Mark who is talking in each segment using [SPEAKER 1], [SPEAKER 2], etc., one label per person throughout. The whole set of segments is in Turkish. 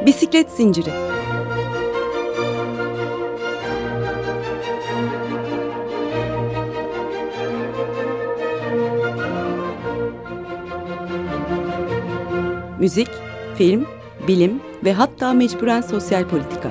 [SPEAKER 1] Bisiklet zinciri. Müzik, film, bilim ve hatta mecburen sosyal politika.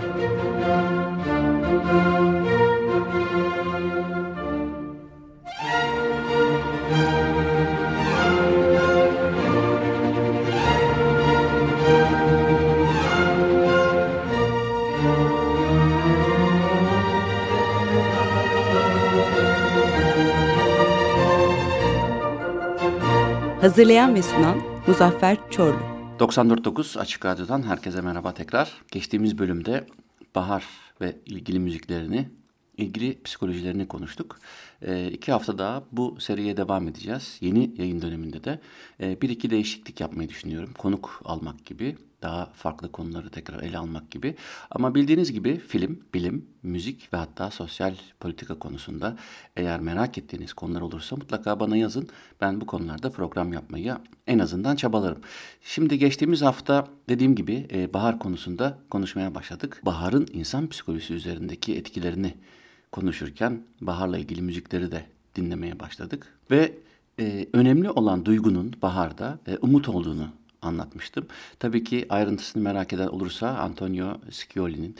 [SPEAKER 1] Hazırlayan ve sunan Muzaffer Çorlu.
[SPEAKER 2] 94.9 Açık Radyo'dan herkese merhaba tekrar. Geçtiğimiz bölümde bahar ve ilgili müziklerini, ilgili psikolojilerini konuştuk. 2 hafta daha bu seriye devam edeceğiz. Yeni yayın döneminde de bir iki değişiklik yapmayı düşünüyorum. Konuk almak gibi, daha farklı konuları tekrar ele almak gibi. Ama bildiğiniz gibi film, bilim, müzik ve hatta sosyal politika konusunda eğer merak ettiğiniz konular olursa mutlaka bana yazın. Ben bu konularda program yapmayı en azından çabalarım. Şimdi geçtiğimiz hafta dediğim gibi bahar konusunda konuşmaya başladık. Baharın insan psikolojisi üzerindeki etkilerini konuşurken baharla ilgili müzikleri de dinlemeye başladık. Ve önemli olan duygunun baharda umut olduğunu anlatmıştım. Tabii ki ayrıntısını merak eden olursa Antonio Scioli'nin,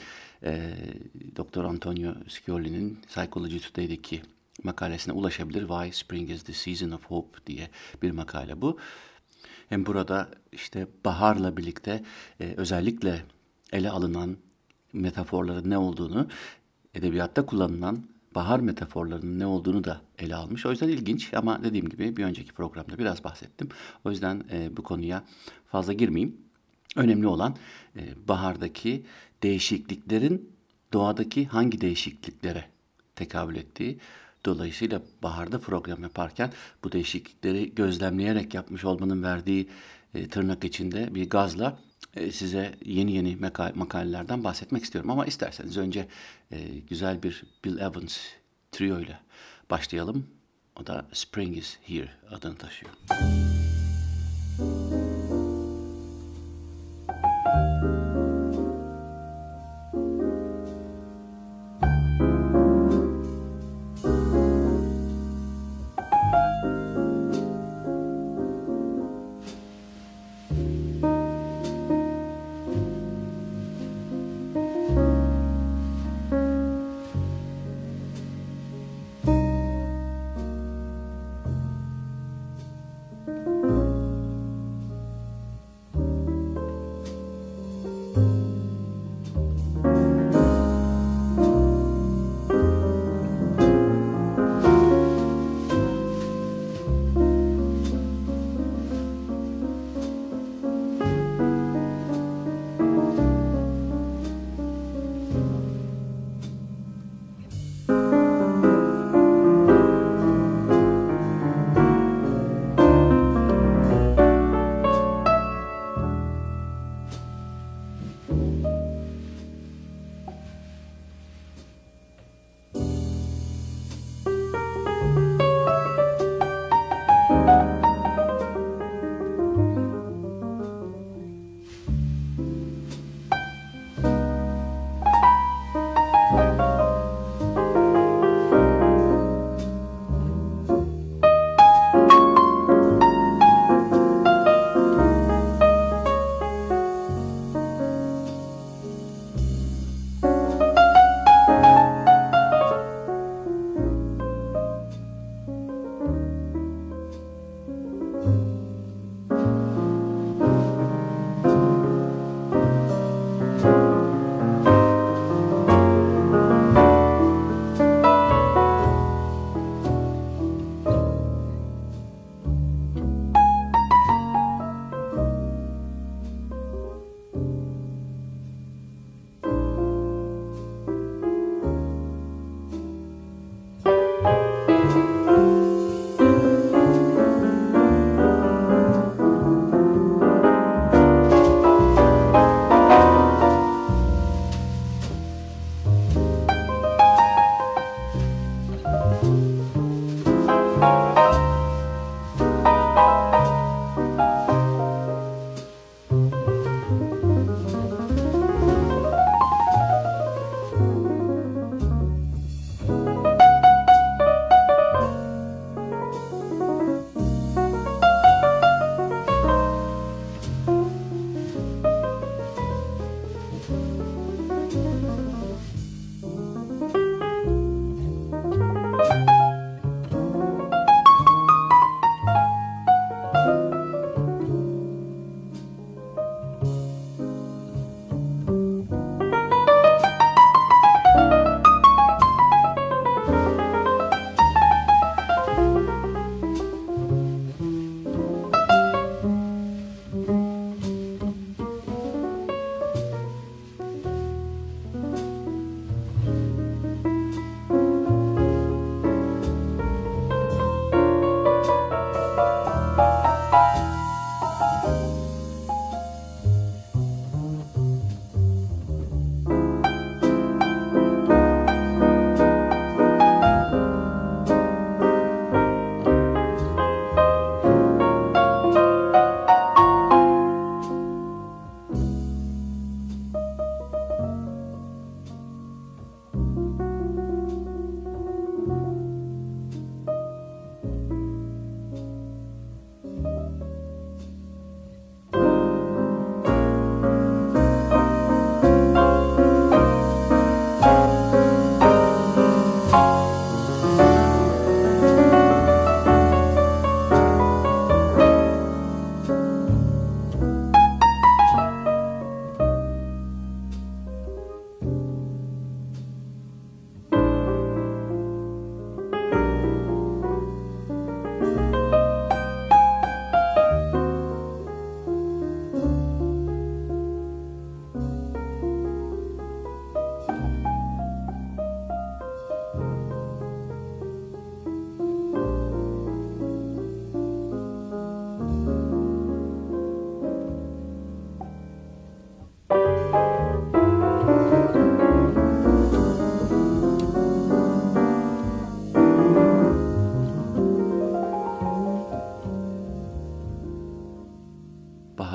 [SPEAKER 2] Doktor Antonio Scioli'nin Psychology Today'deki makalesine ulaşabilir. Why Spring is the Season of Hope diye bir makale bu. Hem burada işte baharla birlikte özellikle ele alınan metaforların ne olduğunu, edebiyatta kullanılan bahar metaforlarının ne olduğunu da ele almış. O yüzden ilginç ama dediğim gibi bir önceki programda biraz bahsettim. O yüzden bu konuya fazla girmeyeyim. Önemli olan bahardaki değişikliklerin doğadaki hangi değişikliklere tekabül ettiği. Dolayısıyla baharda program yaparken bu değişiklikleri gözlemleyerek yapmış olmanın verdiği tırnak içinde bir gazla size yeni makalelerden bahsetmek istiyorum. Ama isterseniz önce güzel bir Bill Evans trio ile başlayalım. O da Spring is Here adını taşıyor.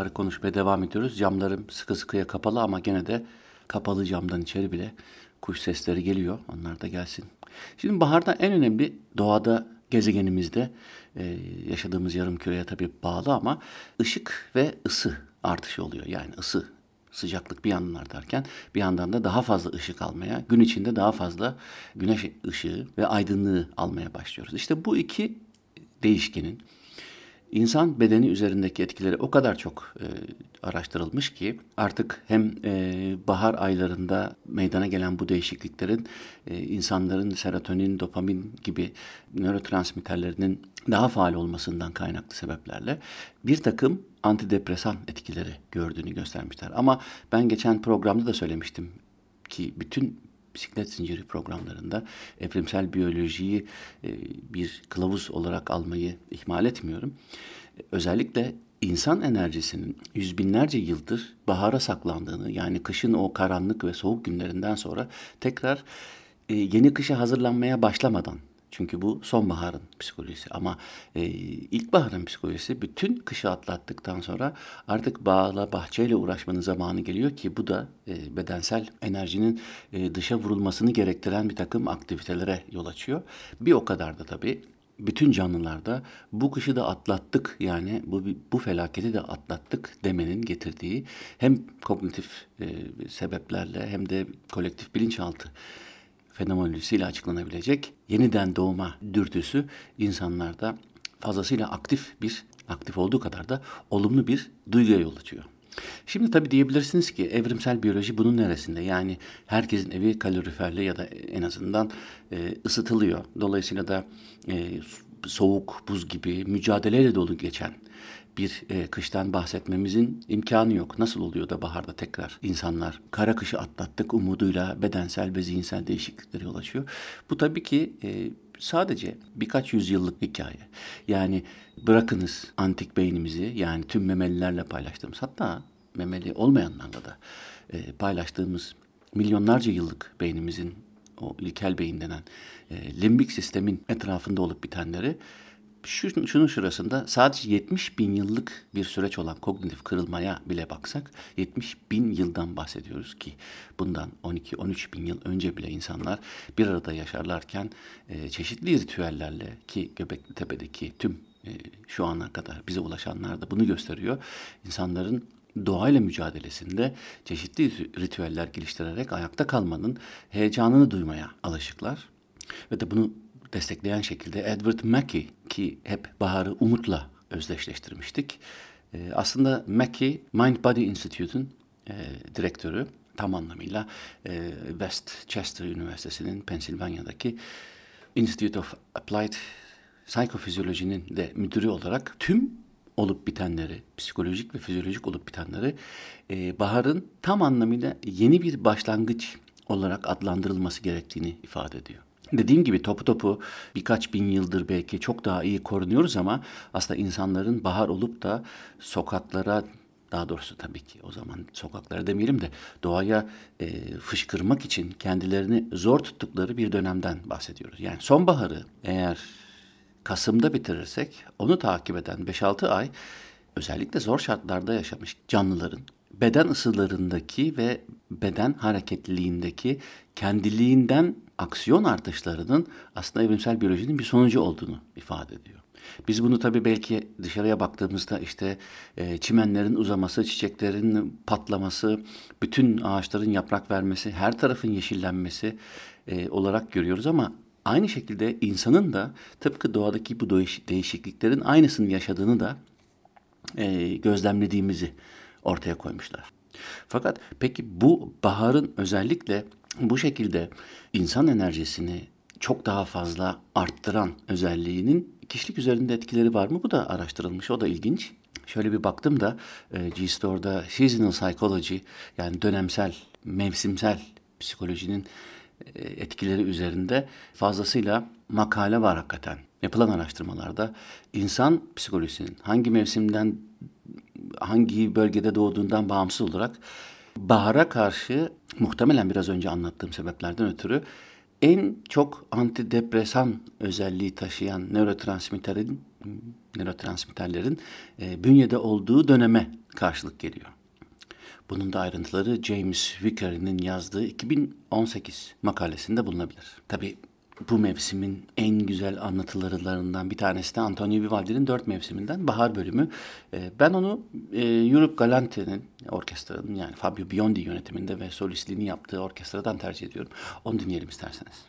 [SPEAKER 2] baharı konuşmaya devam ediyoruz. Camlarım sıkı sıkıya kapalı ama gene de kapalı camdan içeri bile kuş sesleri geliyor. Onlar da gelsin. Şimdi baharda en önemli doğada, gezegenimizde yaşadığımız yarımküreye tabii bağlı ama ışık ve ısı artışı oluyor. Yani ısı, sıcaklık bir yandan artarken bir yandan da daha fazla ışık almaya, gün içinde daha fazla güneş ışığı ve aydınlığı almaya başlıyoruz. İşte bu iki değişkenin İnsan bedeni üzerindeki etkileri o kadar çok araştırılmış ki artık hem bahar aylarında meydana gelen bu değişikliklerin insanların serotonin, dopamin gibi nörotransmitterlerinin daha faal olmasından kaynaklı sebeplerle bir takım antidepresan etkileri gördüğünü göstermişler. Ama ben geçen programda da söylemiştim ki bütün bisiklet zinciri programlarında evrimsel biyolojiyi bir kılavuz olarak almayı ihmal etmiyorum. Özellikle insan enerjisinin yüz binlerce yıldır bahara saklandığını, yani kışın o karanlık ve soğuk günlerinden sonra tekrar yeni kışa hazırlanmaya başlamadan, çünkü bu sonbaharın psikolojisi ama ilkbaharın psikolojisi bütün kışı atlattıktan sonra artık bağla bahçeyle uğraşmanın zamanı geliyor ki bu da bedensel enerjinin dışa vurulmasını gerektiren bir takım aktivitelere yol açıyor. Bir o kadar da tabii bütün canlılarda bu kışı da atlattık, yani bu felaketi de atlattık demenin getirdiği hem kognitif sebeplerle hem de kolektif bilinçaltı fenomenolojisiyle açıklanabilecek yeniden doğma dürtüsü insanlarda fazlasıyla aktif olduğu kadar da olumlu bir duyguya yol açıyor. Şimdi tabii diyebilirsiniz ki evrimsel biyoloji bunun neresinde? Yani herkesin evi kaloriferli ya da en azından ısıtılıyor. Dolayısıyla da soğuk, buz gibi mücadeleyle dolu geçen bir kıştan bahsetmemizin imkanı yok. Nasıl oluyor da baharda tekrar insanlar kara kışı atlattık umuduyla bedensel ve zihinsel değişikliklere yol açıyor? Bu tabii ki sadece birkaç yüzyıllık hikaye. Yani bırakınız antik beynimizi, yani tüm memelilerle paylaştığımız, hatta memeli olmayanlarla da paylaştığımız milyonlarca yıllık beynimizin, o ilkel beyin denen limbik sistemin etrafında olup bitenleri, şunun şurasında sadece 70 bin yıllık bir süreç olan kognitif kırılmaya bile baksak 70 bin yıldan bahsediyoruz ki bundan 12-13 bin yıl önce bile insanlar bir arada yaşarlarken çeşitli ritüellerle, ki Göbekli Tepe'deki tüm şu ana kadar bize ulaşanlar da bunu gösteriyor. İnsanların doğayla mücadelesinde çeşitli ritüeller geliştirerek ayakta kalmanın heyecanını duymaya alışıklar. Ve de bunu destekleyen şekilde Edward Mackey, ki hep baharı umutla özdeşleştirmiştik. Aslında Mackey, Mind Body Institute'un direktörü, tam anlamıyla West Chester Üniversitesi'nin Pensilvanya'daki Institute of Applied Psychophysiology'nin de müdürü olarak tüm olup bitenleri, psikolojik ve fizyolojik olup bitenleri baharın tam anlamıyla yeni bir başlangıç olarak adlandırılması gerektiğini ifade ediyor. Dediğim gibi topu birkaç bin yıldır belki çok daha iyi korunuyoruz ama aslında insanların bahar olup da sokaklara, daha doğrusu tabii ki o zaman sokaklara demeyelim de doğaya fışkırmak için kendilerini zor tuttukları bir dönemden bahsediyoruz. Yani sonbaharı eğer Kasım'da bitirirsek onu takip eden 5-6 ay özellikle zor şartlarda yaşamış canlıların beden ısılarındaki ve beden hareketliliğindeki kendiliğinden aksiyon artışlarının aslında evrimsel biyolojinin bir sonucu olduğunu ifade ediyor. Biz bunu tabii belki dışarıya baktığımızda işte çimenlerin uzaması, çiçeklerin patlaması, bütün ağaçların yaprak vermesi, her tarafın yeşillenmesi olarak görüyoruz ama aynı şekilde insanın da tıpkı doğadaki bu değişikliklerin aynısını yaşadığını da gözlemlediğimizi ortaya koymuşlar. Fakat peki bu baharın özellikle bu şekilde insan enerjisini çok daha fazla arttıran özelliğinin kişilik üzerinde etkileri var mı? Bu da araştırılmış, o da ilginç. Şöyle bir baktım da G-Store'da Seasonal Psychology, yani dönemsel, mevsimsel psikolojinin etkileri üzerinde fazlasıyla makale var hakikaten. Yapılan araştırmalarda insan psikolojisinin hangi mevsimden, hangi bölgede doğduğundan bağımsız olarak bahara karşı muhtemelen biraz önce anlattığım sebeplerden ötürü en çok antidepresan özelliği taşıyan nörotransmitterlerin bünyede olduğu döneme karşılık geliyor. Bunun da ayrıntıları James Vickery'nin yazdığı 2018 makalesinde bulunabilir. Tabii bu mevsimin en güzel anlatılarından bir tanesi de Antonio Vivaldi'nin 4 mevsiminden Bahar bölümü. Ben onu Europe Galante'nin orkestranın, yani Fabio Biondi yönetiminde ve solistliğini yaptığı orkestradan tercih ediyorum. Onu dinleyelim isterseniz.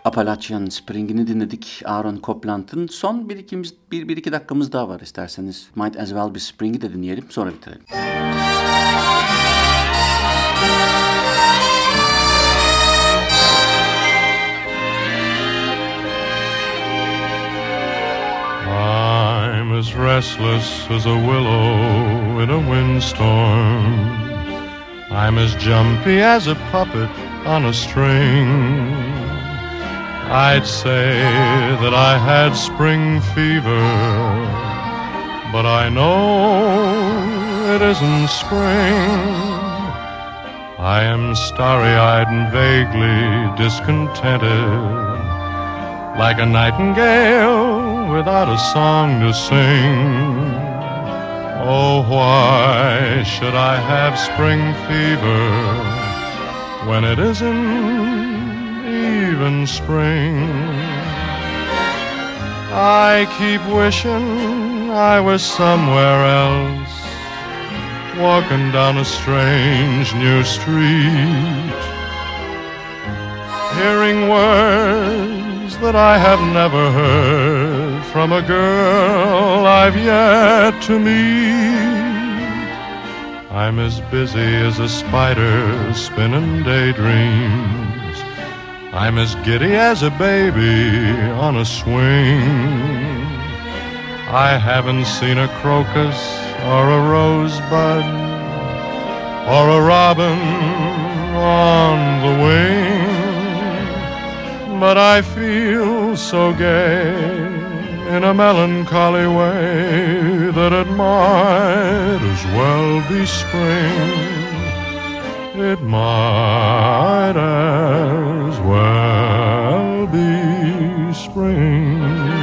[SPEAKER 2] Appalachian Spring'ini dinledik. Aaron Copland'ın. Son bir iki dakikamız daha var isterseniz. Might as well be Spring'i de dinleyelim, sonra bitirelim.
[SPEAKER 3] I'm as restless as a willow in a windstorm. I'm as jumpy as a puppet on a string. I'd say that I had spring fever, but I know it isn't spring. I am starry-eyed and vaguely discontented, like a nightingale without a song to sing. Oh, why should I have spring fever when it isn't even spring? I keep wishing I was somewhere else, walking down a strange new street, hearing words that I have never heard from a girl I've yet to meet. I'm as busy as a spider spinning daydreams. I'm as giddy as a baby on a swing. I haven't seen a crocus or a rosebud or a robin on the wing, but I feel so gay in a melancholy way that it might as well be spring. It might as well be spring.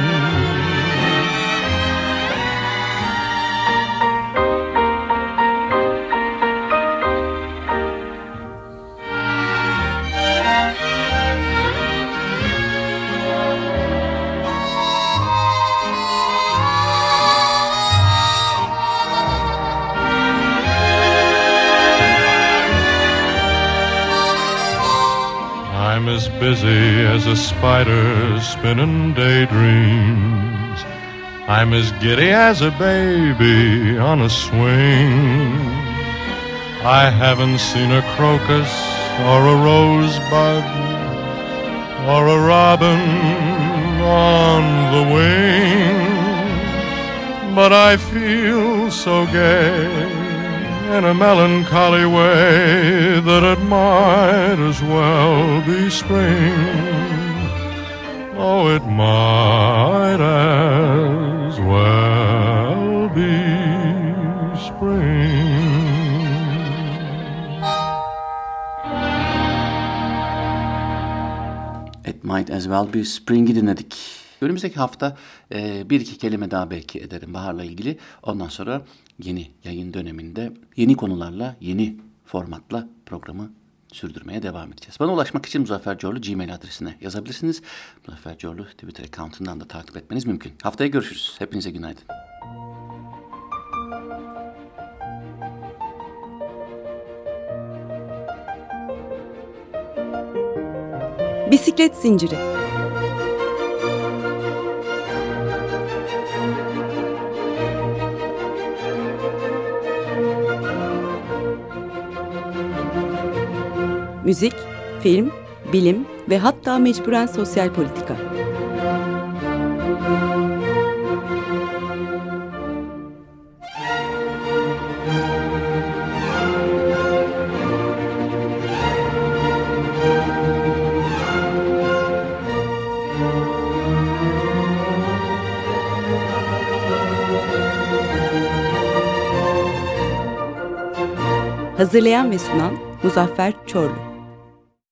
[SPEAKER 3] I'm as busy as a spider spinning daydreams. I'm as giddy as a baby on a swing. I haven't seen a crocus or a rosebud or a robin on the wing, but I feel so gay in a melancholy way that it might as well be spring. Oh, it might as well be spring.
[SPEAKER 2] It might as well be Spring'i dinledik. Önümüzdeki hafta bir iki kelime daha belki ederim baharla ilgili. Ondan sonra yeni yayın döneminde yeni konularla, yeni formatla programı sürdürmeye devam edeceğiz. Bana ulaşmak için Muzaffer Corlu Gmail adresine yazabilirsiniz. Muzaffer Corlu Twitter account'undan da takip etmeniz mümkün. Haftaya görüşürüz. Hepinize günaydın.
[SPEAKER 1] Bisiklet zinciri. Müzik, film, bilim ve hatta mecburen sosyal politika. Hazırlayan ve sunan Muzaffer Çorlu.